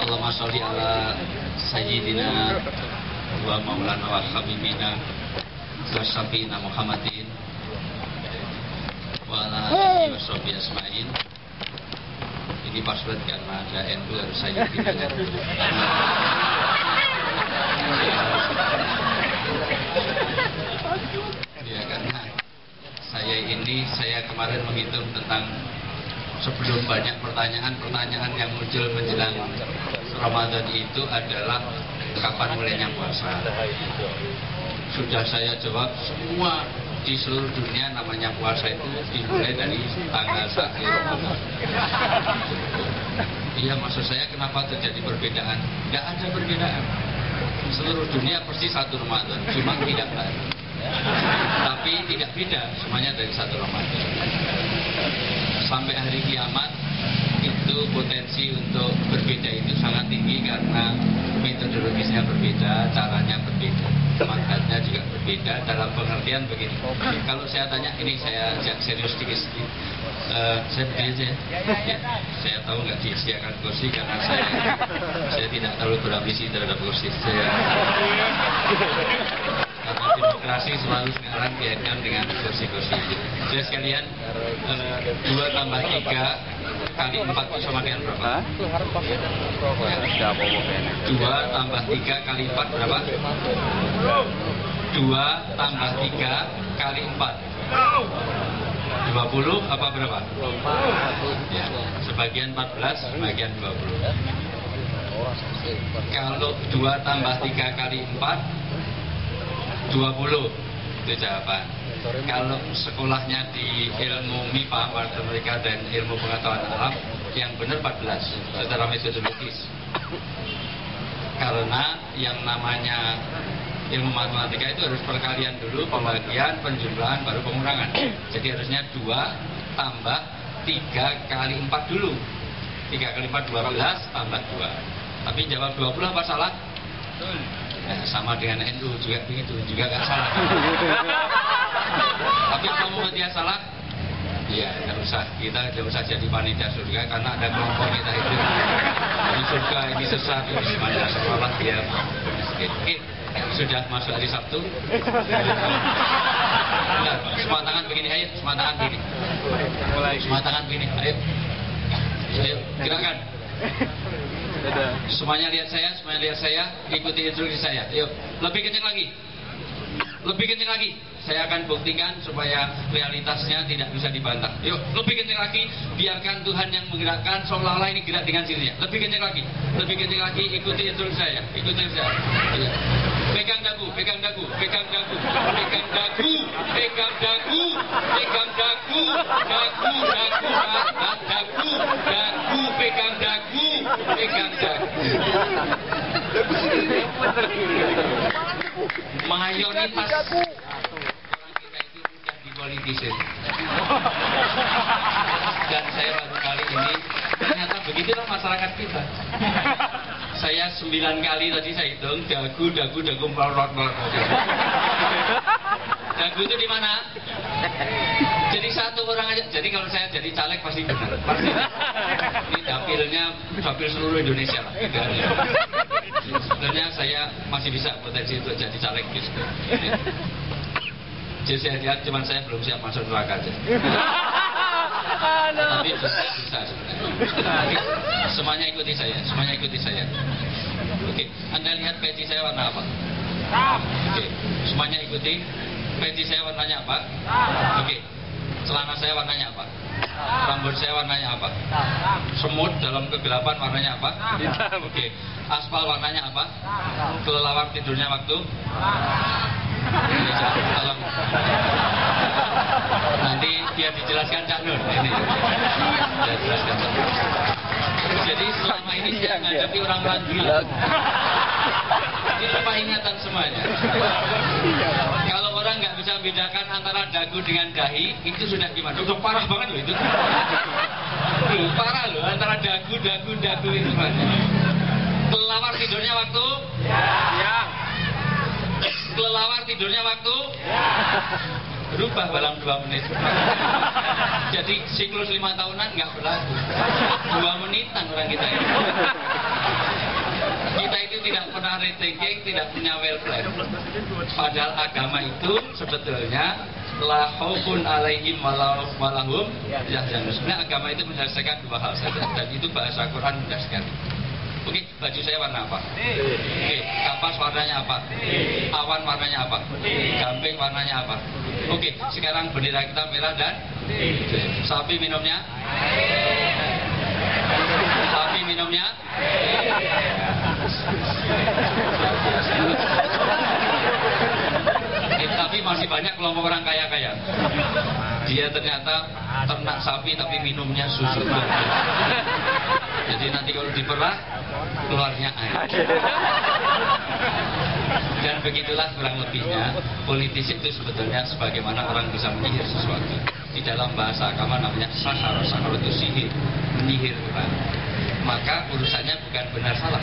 Allahumma sholli ala sayyidina wa maulana wa habibina wa syafiina Muhammadin wa ala alihi wa sahbihi asma'in. Ini password karena ada NU harus saya pilih. Ya, karena saya kemarin menghitung tentang sebelum banyak pertanyaan yang muncul menjelang Ramadan itu adalah kapan mulainya puasa. Sudah saya jawab semua di seluruh dunia namanya puasa itu dimulai dari tanggal 1 Ramadan. Iya, maksud saya kenapa terjadi perbedaan? Tidak ada perbedaan. Seluruh dunia pasti 1 Ramadan, cuma tidak baru. Tapi tidak beda, semuanya dari 1 Ramadan. Sampai hari kiamat itu potensi untuk berbeda itu sangat tinggi karena metodologisnya berbeda, caranya berbeda, manfaatnya juga berbeda. Dalam pengertian begini, kalau saya tanya, ini saya serius sedikit, saya berdiri aja ya. Saya tahu nggak disediakan kursi karena saya tidak terlalu berambisi terhadap kursi saya. Karena demokrasi selalu sekarang dikaitkan dengan kursi-kursi itu. Jadi sekalian, 2 tambah 3 kali 4 itu sama dengan berapa? 2 tambah 3 kali 4 berapa? 2 tambah 3 kali 4 20 apa berapa? Ya, sebagian 14, sebagian 20. Kalau 2 tambah 3 kali 4 20, itu jawaban. Kalau sekolahnya di ilmu MIPA, matematika dan ilmu pengetahuan alam, yang benar 14 secara metodologis. Karena yang namanya ilmu matematika itu harus perkalian dulu, pembagian, penjumlahan, baru pengurangan. Jadi harusnya 2 tambah 3 kali 4 dulu. 3 kali 4 12 tambah 2. Tapi jawab 20 apa salah? Nah, sama dengan NU juga begitu, juga nggak salah. Tapi kamu dia salah, ya nggak usah, kita nggak usah jadi panitia surga karena ada kelompok kita itu. Ini surga, ini sesat, ini semuanya sekolah dia. Oke, sudah masuk hari Sabtu. Benar, semua tangan begini, ayo, semua tangan begini. Semua tangan begini, ayo. Ayo, gerakan. Semuanya lihat saya, ikuti instruksi saya. Yuk, lebih kencang lagi. Saya akan buktikan supaya realitasnya tidak bisa dibantah. Yuk, lebih kencang lagi. Biarkan Tuhan yang menggerakkan, seolah-olah ini gerak dengan sendirinya. Lebih kencang lagi. Ikuti instruksi saya. Ayo. Pegang dagu. Mayoritas orang kita itu mudah dipolitisir. Dan saya baru kali ini ternyata begitulah masyarakat kita. Saya 9 kali tadi saya hitung dagu melorot. Dagu itu di mana? Jadi 1 orang aja. Jadi kalau saya jadi caleg pasti benar. Pasti. Ini dapil seluruh Indonesia lah. Sebenarnya saya masih bisa potensi untuk jadi caleg gitu. Jadi saya lihat cuman saya belum siap masuk neraka aja. Tapi bisa sebenarnya. Semuanya ikuti saya. Oke, Anda lihat peci saya warna apa? Oke, semuanya ikuti. Peci saya warnanya apa? Oke, celana saya warnanya apa? Rambut saya warnanya apa? Semut dalam kegelapan warnanya apa? Oke, aspal warnanya apa? Kelelawar tidurnya waktu? Tolong. Nanti biar dijelaskan Cak Nur. Ini. Biar dijelaskan. Jadi selama ini saya menghadapi orang-orang gila. Ini lupa ingatan semuanya. Kalau orang nggak bisa bedakan antara dagu dengan dahi, itu sudah gimana? Sudah parah banget loh itu. Parah loh antara dagu itu banyak. Kelelawar tidurnya waktu? Ya. Kelelawar tidurnya waktu? Ya. Berubah dalam 2 menit. Jadi siklus 5 tahunan nggak berlaku. 2 menitan orang kita ini. rethinking, tidak punya well plan. Padahal agama itu sebetulnya la khaufun alaihim walahum yahzanun. Sebenarnya agama itu menyelesaikan dua hal saja, dan itu bahasa Quran mudah sekali. Oke, baju saya warna apa? Oke, kapas warnanya apa? Awan warnanya apa? Gamping warnanya apa? Oke, sekarang bendera kita merah dan sapi minumnya? Sapi minumnya? Tapi masih banyak kelompok orang kaya-kaya. Dia ternyata ternak sapi tapi minumnya susu. Jadi nanti kalau diperah keluarnya air. Dan begitulah kurang lebihnya politisi itu sebetulnya sebagaimana orang bisa menyihir sesuatu. Di dalam bahasa agama namanya sahar. Sahar itu sihir, menyihir orang. Maka urusannya bukan benar salah.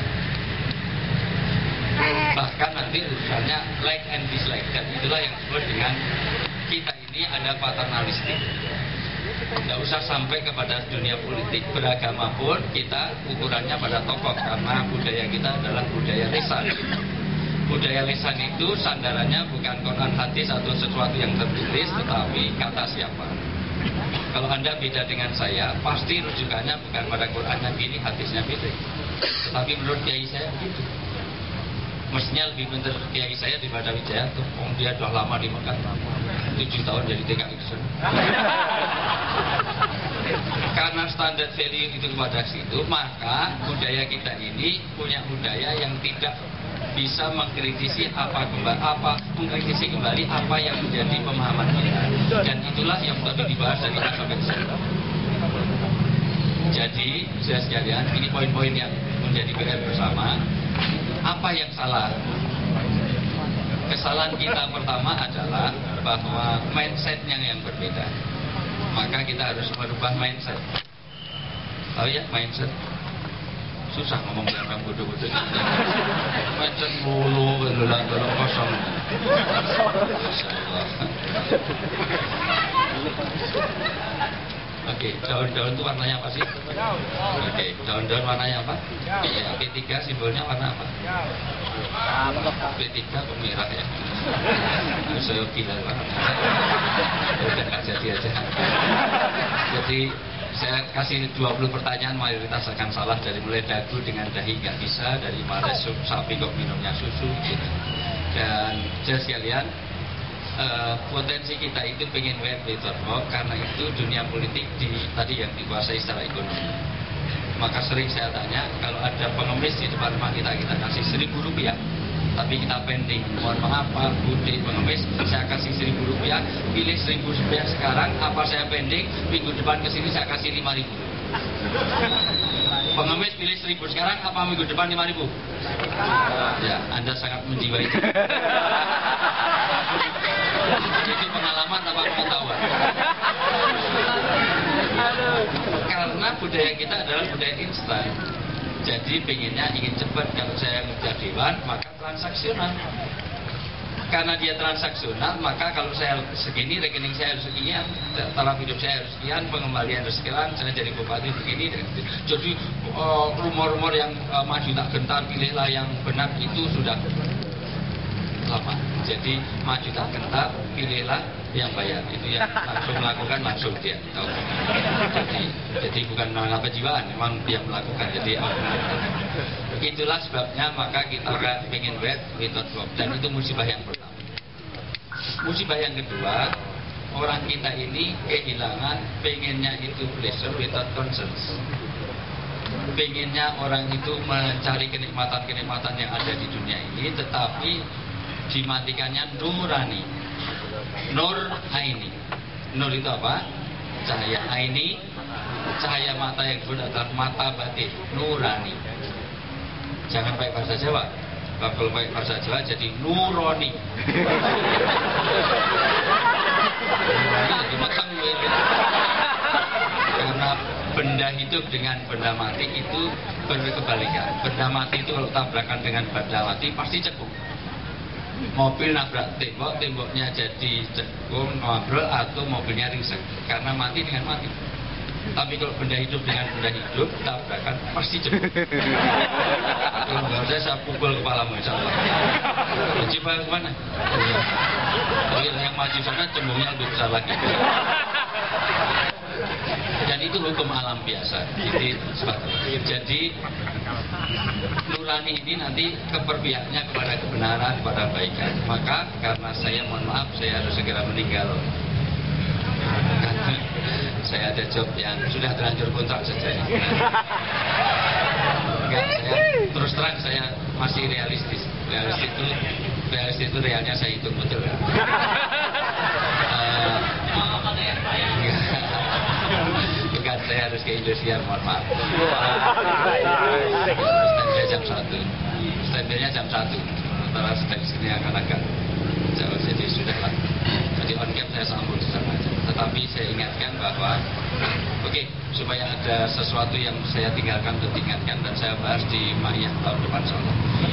Bahkan nanti urusannya like and dislike. Dan itulah yang disebut dengan kita ini ada paternalistik. Tidak usah sampai kepada dunia politik. Beragama pun kita ukurannya pada tokoh, karena budaya kita adalah budaya lisan. Budaya lisan itu sandarannya bukan Quran hadis atau sesuatu yang tertulis, tetapi kata siapa. Kalau Anda beda dengan saya, pasti rujukannya bukan pada Qurannya gini, hadisnya beda. Tetapi menurut kiai saya begitu. Mestinya lebih pintar kiai saya daripada Wijayanto. Dia sudah lama di Mekah, 7 tahun jadi TKI. Karena standar value itu kepada situ, maka budaya kita ini punya budaya yang tidak bisa mengkritisi mengkritisi kembali apa yang menjadi pemahaman kita. Dan itulah yang tadi dibahas dari A sampai Z. Jadi, saya sekalian, ini poin-poin yang menjadi PR bersama. Apa yang salah? Kesalahan kita pertama adalah bahwa mindsetnya yang berbeda. Maka kita harus merubah mindset. Tahu ya mindset? Susah ngomong dengan bodoh-bodoh. Mindset mulu, gelulung kosong. Oke, daun-daun itu warnanya apa sih? Oke, daun-daun warnanya apa? Iya, P3 simbolnya warna apa? P3 pemerah ya. Saya gila banget. Udah gak jadi aja. Jadi saya kasih 20 pertanyaan, mayoritas akan salah. Dari mulai dagu dengan dahi gak bisa, dari mana sapi kok minumnya susu gitu. Dan saya sekalian, potensi kita itu pengen web karena itu dunia politik tadi yang dikuasai secara ekonomi. Maka sering saya tanya, kalau ada pengemis di depan rumah kita kasih Rp1.000, tapi kita pending. Mohon maaf Pak Budi pengemis, saya kasih Rp1.000, pilih Rp1.000 sekarang, apa saya pending, minggu depan kesini saya kasih Rp5.000. Pengemis pilih 1.000 sekarang, apa minggu depan 5.000? Ya, Anda sangat menjiwai. Itu pengalaman apa pengetahuan? Karena budaya kita adalah budaya instan. Jadi ingin cepat. Kalau saya ngejar dewan, maka transaksional. Karena dia transaksional, maka kalau saya segini, rekening saya harus sekian, taraf hidup saya harus sekian, pengembalian harus sekian, saya jadi bupati begini. Jadi rumor-rumor yang maju tak gentar, pilihlah yang benar, itu sudah lama. Jadi maju tak gentar, pilihlah yang bayar. Itu yang langsung melakukan, langsung dia tahu. Jadi bukan apa jiwaan, memang dia melakukan. Jadi itulah sebabnya maka kita ingin web without work, dan itu musibah yang pertama. Musibah yang kedua, orang kita ini kehilangan pengennya itu pleasure without concerns. Pengennya orang itu mencari kenikmatan-kenikmatan yang ada di dunia ini, tetapi dimatikannya nurani. Nur aini. Nur itu apa? Cahaya aini. Cahaya mata yang disebut adalah mata batin, nurani. Jangan pakai bahasa Jawa. Kalau pakai bahasa Jawa jadi nuroni. Karena benda hidup dengan benda mati itu berkebalikan. Benda mati itu kalau tabrakan dengan benda mati pasti cekung. Mobil nabrak tembok, temboknya jadi cekung, ngobrol, atau mobilnya ringsek. Karena mati dengan mati. Tapi kalau benda hidup dengan benda hidup, tabrakan pasti jebol. Kalau nggak saya pukul kepalamu, insya Allah. Coba kemana? Tapi yang maju sana cembungnya lebih besar lagi. Dan itu hukum alam biasa. Jadi nurani ini nanti keberpihakannya kepada kebenaran, kepada kebaikan. Maka karena saya mohon maaf, saya harus segera meninggal. Karena saya ada job yang sudah terlanjur kontrak saja. Enggak, terus terang saya masih realistis. Realistis itu realnya saya hitung betul. Bukan, saya harus ke Indonesia, mohon maaf. Standby jam 1. Standby-nya jam 1. Sementara sedang sini akan agak jauh, jadi sudahlah. Jadi on cam saya sambung sama aja. Tetapi saya ingatkan bahwa supaya ada sesuatu yang saya tinggalkan untuk diingatkan dan saya bahas di Ma'iyah tahun depan insyaallah.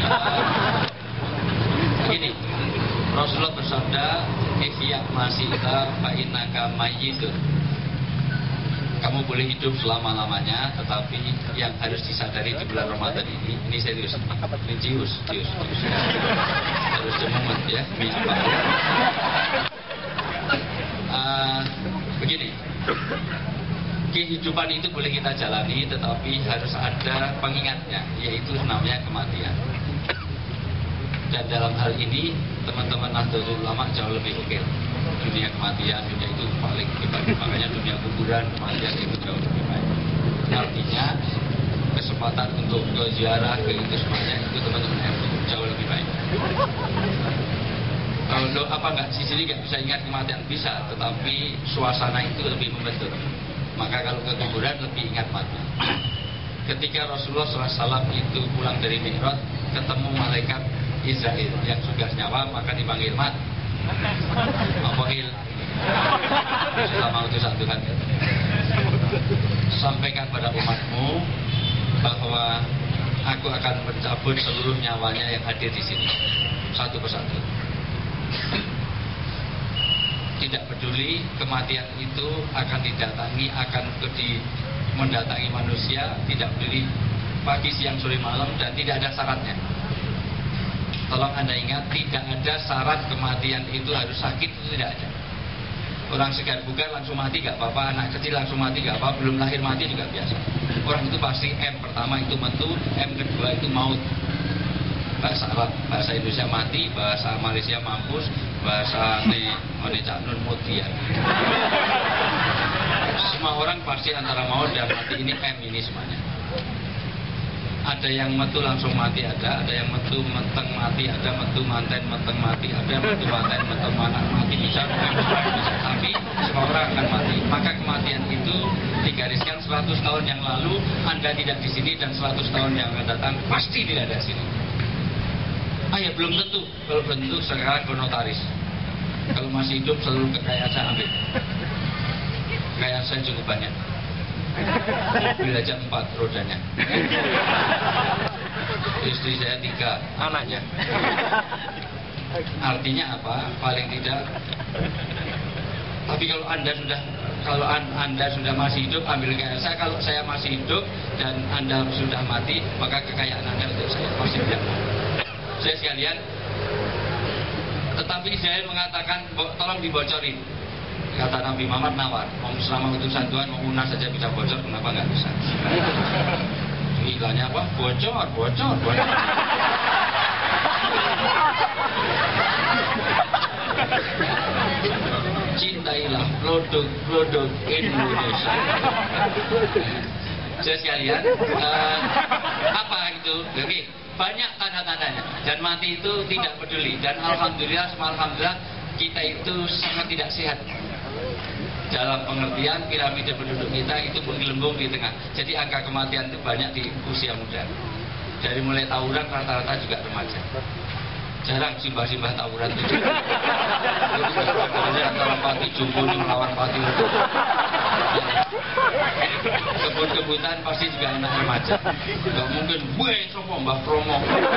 Begini, Rasulullah bersabda, "Ihya masita fa innaka mayyitun." Kamu boleh hidup selama-lamanya, tetapi yang harus disadari di bulan Ramadan ini serius, ini jius. Harus cemumet ya, begini, kehidupan itu boleh kita jalani, tetapi harus ada pengingatnya, yaitu namanya kematian. Dan dalam hal ini teman-teman Nahdlatul Ulama jauh lebih oke. Dunia kematian, dunia itu paling hebat. Makanya dunia kuburan, kematian itu jauh lebih baik. Artinya kesempatan untuk ke ziarah, ke itu semuanya itu teman-teman jauh lebih baik. Kalau apa enggak di sini nggak bisa ingat kematian bisa, tetapi suasana itu lebih membentuk. Maka kalau ke kuburan lebih ingat mati. Ketika Rasulullah SAW itu pulang dari Mi'raj, ketemu malaikat Israel yang sudah nyawa, maka dipanggil mat. Apa il? Sudah mau itu satu kan? Sampaikan pada umatmu bahwa aku akan mencabut seluruh nyawanya yang hadir di sini, satu persatu. Tidak peduli kematian itu akan didatangi, mendatangi manusia, tidak peduli pagi, siang, sore, malam, dan tidak ada syaratnya. Tolong Anda ingat, tidak ada syarat kematian itu harus sakit, itu tidak ada. Orang segar bugar langsung mati gak apa-apa, anak kecil langsung mati gak apa-apa, belum lahir mati juga biasa. Orang itu pasti M pertama itu metu, M kedua itu maut. Bahasa Arab, bahasa Indonesia mati, bahasa Malaysia mampus, bahasa Cak Nun mutia. Semua orang pasti antara maut dan mati, ini M ini semuanya. Ada yang metu langsung mati, ada yang metu menteng mati, ada metu manten menteng mati, ada metu manten menteng manak mati, bisa. Tapi semua orang akan mati. Maka kematian itu digariskan 100 tahun yang lalu Anda tidak di sini, dan 100 tahun yang akan datang pasti tidak ada di sini. Ya belum tentu. Kalau belum tentu sekarang ke notaris. Kalau masih hidup seluruh kekayaan saya ambil. Kekayaan saya cukup banyak. Mobil aja 4 rodanya. Istri saya 3 anaknya. Artinya apa? Paling tidak. Tapi kalau Anda sudah masih hidup, ambil kekayaan saya. Kalau saya masih hidup dan Anda sudah mati, maka kekayaan Anda untuk saya pasti tidak. Saya sekalian. Tetapi saya mengatakan, tolong dibocorin. Kata Nabi Muhammad nawar, selama utusan Tuhan mau Unas saja bisa bocor, kenapa nggak bisa? Iklannya apa? Bocor. Cintailah produk Indonesia. Saya sekalian, apa itu? Oke, banyak tanda-tandanya. Dan mati itu tidak peduli. Dan alhamdulillah kita itu sangat tidak sehat. Dalam pengertian piramida penduduk kita itu menggelembung di tengah. Jadi angka kematian itu banyak di usia muda. Dari mulai tawuran rata-rata juga remaja. Jarang simbah-simbah tawuran itu. Antara Pati Jumbo melawan Pati Udo. Kebut-kebutan pasti juga anak remaja. Gak mungkin, sopo Mbah Promo.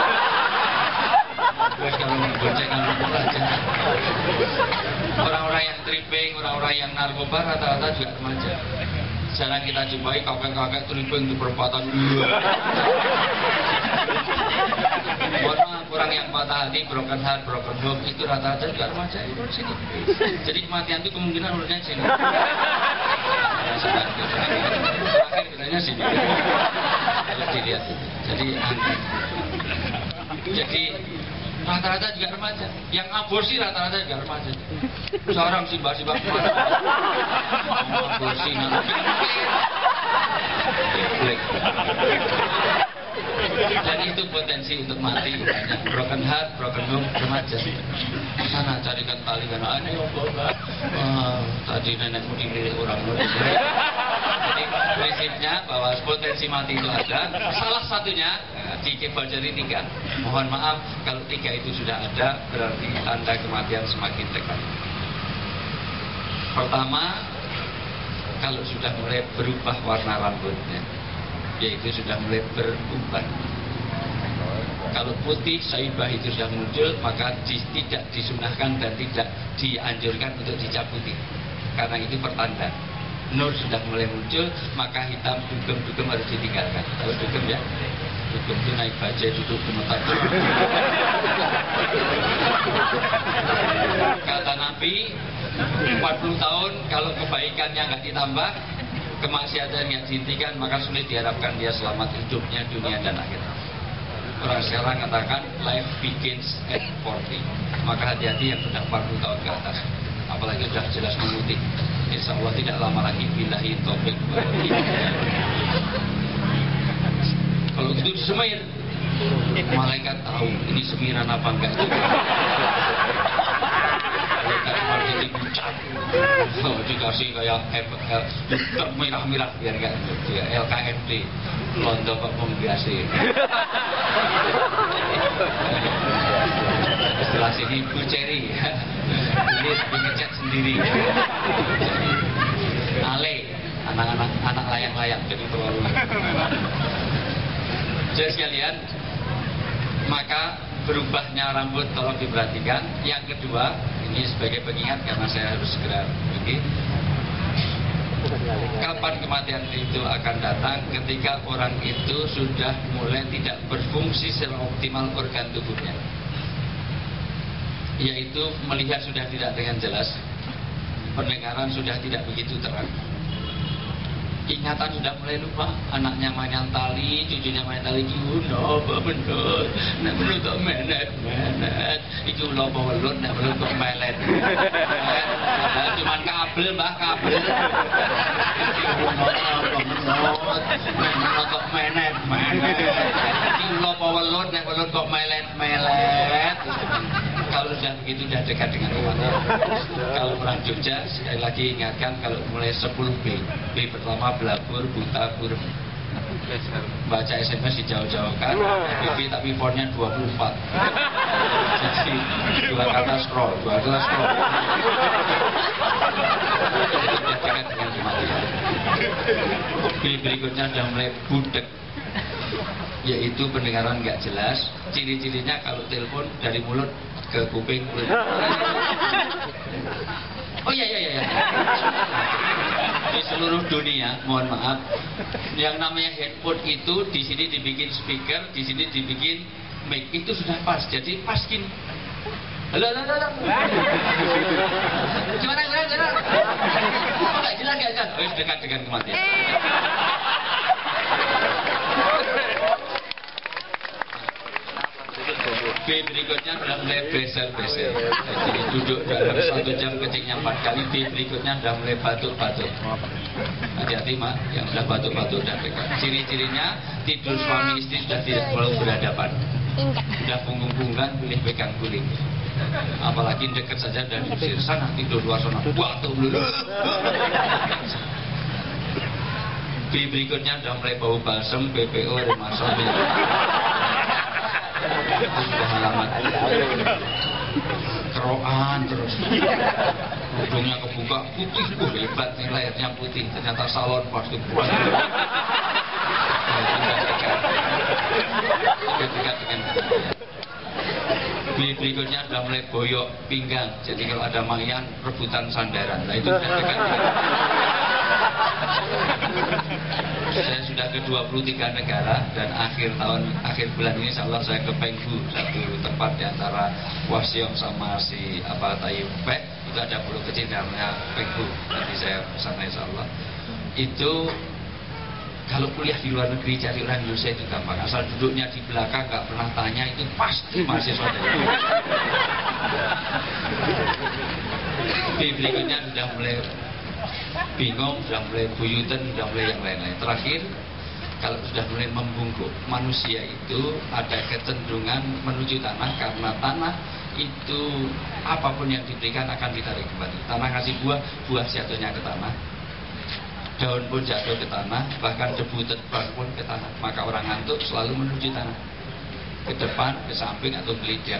Kalau menggonceng anak aja. Orang-orang yang tripping, orang-orang yang narkoba rata-rata juga remaja. Jarang kita jumpai kakek-kakek teribeng di perempatan. Mohon maaf, orang yang patah hati, broken heart, broken home itu rata-rata juga remaja itu di sini. Jadi kematian itu kemungkinan umurnya sini. Terakhir bilangnya sini. Kalau dilihat, jadi rata-rata juga remaja. Yang aborsi rata-rata juga remaja. Seorang simbah-simbah kemana? Aborsi nanti. Dan itu potensi untuk mati banyak. Broken heart, broken home, remaja. Sana carikan tali karena ada tadi nenekmu dilirik orang. Jadi prinsipnya bahwa potensi mati itu ada. Salah satunya dibajari 3. Mohon maaf kalau 3 itu sudah ada, berarti tanda kematian semakin dekat. Pertama, kalau sudah mulai berubah warna rambutnya, yaitu sudah mulai berubah. Kalau putih saibah itu sudah muncul, maka tidak disunahkan dan tidak dianjurkan untuk dicabuti, karena itu pertanda nur sudah mulai muncul. Maka hitam dugem harus ditinggalkan. Tahu dugem ya? Dugem itu naik bajai duduk gemetar. Kata Nabi, 40 tahun kalau kebaikannya nggak ditambah, kemaksiatan yang dihentikan, maka sulit diharapkan dia selamat hidupnya dunia dan akhirat. Orang sekarang katakan life begins at 40. Maka hati-hati yang sudah 40 tahun ke atas, apalagi sudah jelas memutih. Insya Allah tidak lama lagi billahi taufik. Kalau itu disemir, malaikat tahu ini semiran apa enggak. Malaikat dibucat, dikasih kayak merah-merah biar enggak LKMD, londo kok pembiasi. Setelah sini Bu Ceri, tulis pengecat sendiri. Ale, anak layang-layang, jadi terlalu. Jadi sekalian, maka berubahnya rambut tolong diperhatikan. Yang kedua, ini sebagai pengingat karena saya harus segera pergi. Kapan kematian itu akan datang? Ketika orang itu sudah mulai tidak berfungsi secara optimal organ tubuhnya, yaitu melihat sudah tidak dengan jelas, pendengaran sudah tidak begitu terang, ingatan sudah mulai lupa, anaknya mainan tali, cucunya main tali, no, bener, nak bener kok menet, itu lo bawelut, nak bener kok melet, cuman kabel mbah kabel, bener kok menet, itu lo bawelut, nak bener kok melet. Kalau sudah begitu sudah dekat dengan kematian. Kalau orang Jogja, sekali lagi ingatkan, kalau mulai 10 B pertama belabur, buta, burem. Baca SMS dijauh-jauhkan, BB tapi fontnya 24. Jadi 2 kata scroll. Sudah dekat dengan kematian. B berikutnya sudah mulai budek, yaitu pendengaran nggak jelas. Ciri-cirinya kalau telepon dari mulut ke kuping. Oh iya. Di seluruh dunia, mohon maaf, yang namanya handphone itu di sini dibikin speaker, di sini dibikin mic, itu sudah pas. Jadi pas gini. Halo. Gimana? Oh, nggak jelas. Oh, dekat dengan kematian. B berikutnya sudah mulai beser-beser. Jadi duduk dalam 1 jam kencingnya 4 kali. B berikutnya sudah mulai batuk-batuk. Hati-hati mak, yang sudah batuk-batuk dan dekat. Ciri-cirinya tidur suami istri sudah tidak perlu berhadapan. Sudah punggung-punggungan, boleh pegang guling. Apalagi dekat saja dan diusir sana, tidur luar sana. Batuk dulu. B berikutnya sudah mulai bau balsem, BPO, remasol. Itu sudah alamat keroan terus, ujungnya kebuka putih, hebat nih, layarnya putih, ternyata salon pasti kuat. Dekat dengan berikutnya sudah mulai boyok pinggang, jadi kalau ada mayan rebutan sandaran. Nah itu sudah dekat. Saya sudah ke 23 negara dan akhir bulan ini insya Allah saya ke Penghu, satu tempat di antara Wasiong sama si Taipei. Itu ada pulau kecil namanya Penghu. Nanti saya kesana insya Allah. Itu kalau kuliah di luar negeri cari orang Indonesia itu gampang. Asal duduknya di belakang nggak pernah tanya itu pasti mahasiswa dari berikutnya sudah mulai bingung, sudah mulai buyutan, sudah mulai yang lain-lain. Terakhir, kalau sudah mulai membungkuk, manusia itu ada kecenderungan menuju tanah karena tanah itu apapun yang diberikan akan ditarik kembali. Tanah ngasih buah, buah jatuhnya ke tanah. Daun pun jatuh ke tanah, bahkan debu terbang pun ke tanah. Maka orang ngantuk selalu menuju tanah, ke depan, ke samping atau gelidak.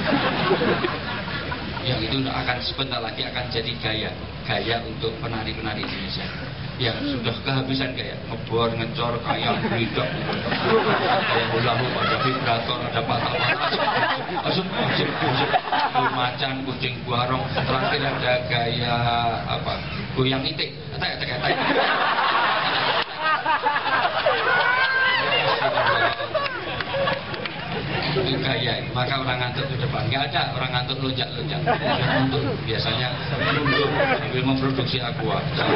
Yang itu akan sebentar lagi akan jadi gaya untuk penari-penari Indonesia yang sudah kehabisan gaya, ngebor, ngecor, kayak gelidak, kayak hula hoop, ada vibrator, ada patah-patah, asuk, macan, kucing buarong, terakhir ada gaya goyang itik, etek. Itu gaya, maka orang ngantuk ke depan. Nggak ada orang ngantuk lonjak-lonjak. Ngantuk biasanya nunduk sambil memproduksi aqua.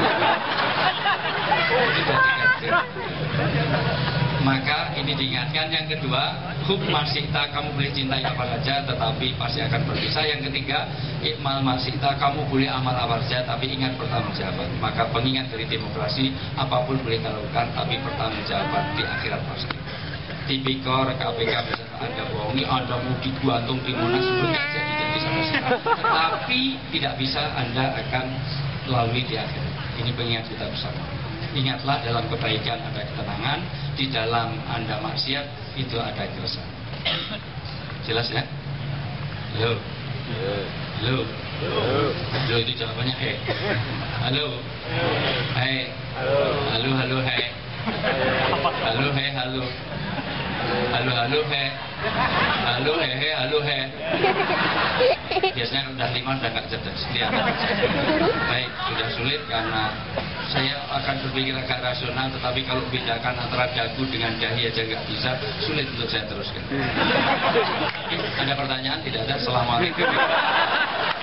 Maka ini diingatkan. Yang kedua, hub masihta, kamu boleh cintai apa saja tetapi pasti akan berpisah. Yang ketiga, ikmal masihta, kamu boleh amal apa saja tapi ingat pertanggungjawaban. Maka pengingat dari demokrasi, apapun boleh dilakukan tapi pertanggungjawaban di akhirat pasti. Tipikor KPK misalnya Anda bohongi, Anda mau digantung di Monas, nggak jadi sama sekali. Tapi tidak bisa Anda akan lalui di akhirat. Ini pengingat kita bersama. Ingatlah dalam kebaikan ada ketenangan, di dalam Anda maksiat itu ada keresahan. Jelas ya? Halo. Halo. Halo itu jawabannya Halo. Hei. Halo hei. Halo hei halo. Halo he. Halo he. Halo he. Biasanya udah 5 udah gak cerdas. Baik, sudah sulit karena saya akan berpikir agak rasional, tetapi kalau bedakan antara dagu dengan dahi aja nggak bisa, sulit untuk saya teruskan. Ada pertanyaan? Tidak ada. Assalamualaikum.